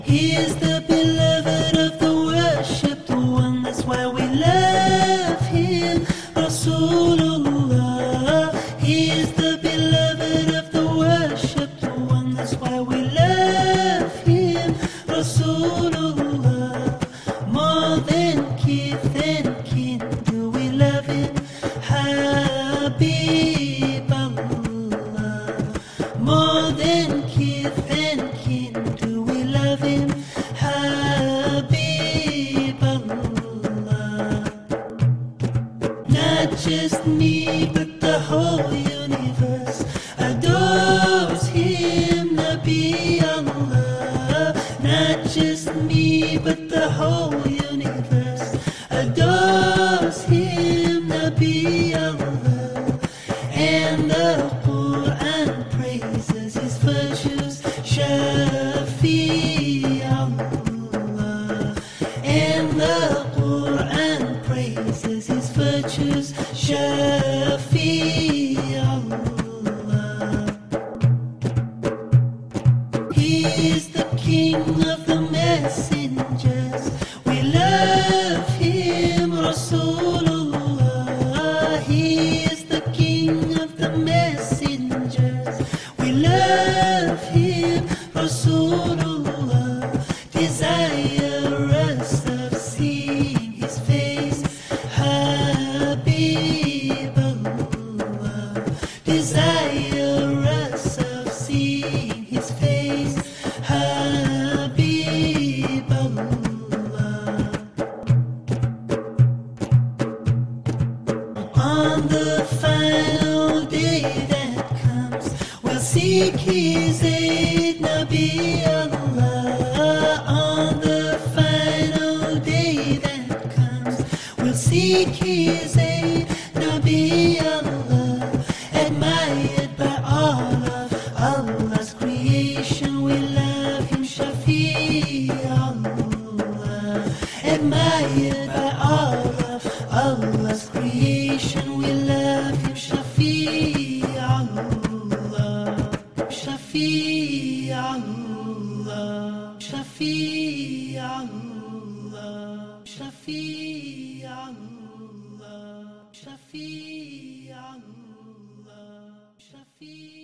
He is the beloved of the worship, the one, that's why we love him, Rasulullah. He is the beloved of the worship, the one, that's why we love him, Rasulullah. More than kith and kin, do we love him, Habiballah. More than kith and kin, do we love him, Habiballah. Not just me, but the whole universe adores him, Nabi Allah. Not just me, but the whole universe adores him, Nabi Allah. And the Quran praises his virtues, Shafi Allah. And the Quran praises his virtues, Shafi Allah. He is the king of the messengers, we love him, Rasulullah. He is the king of the messengers, we love him, Rasulullah. Desirous of seeing his face, Habiballah. Desirous of seeing his face, Habiballah. On the final day that comes, we'll seek his aid, Nabi Allah. On the final day that comes, we'll seek his aid, Nabi Allah. Admired by all of Allah's creation, we love him, Shafi Allah. Admired by all of Allah's creation, we love him, Shafi Allah. Shafi Allah. Shafi Allah. Shafi Allah. Shafi Allah. Shafi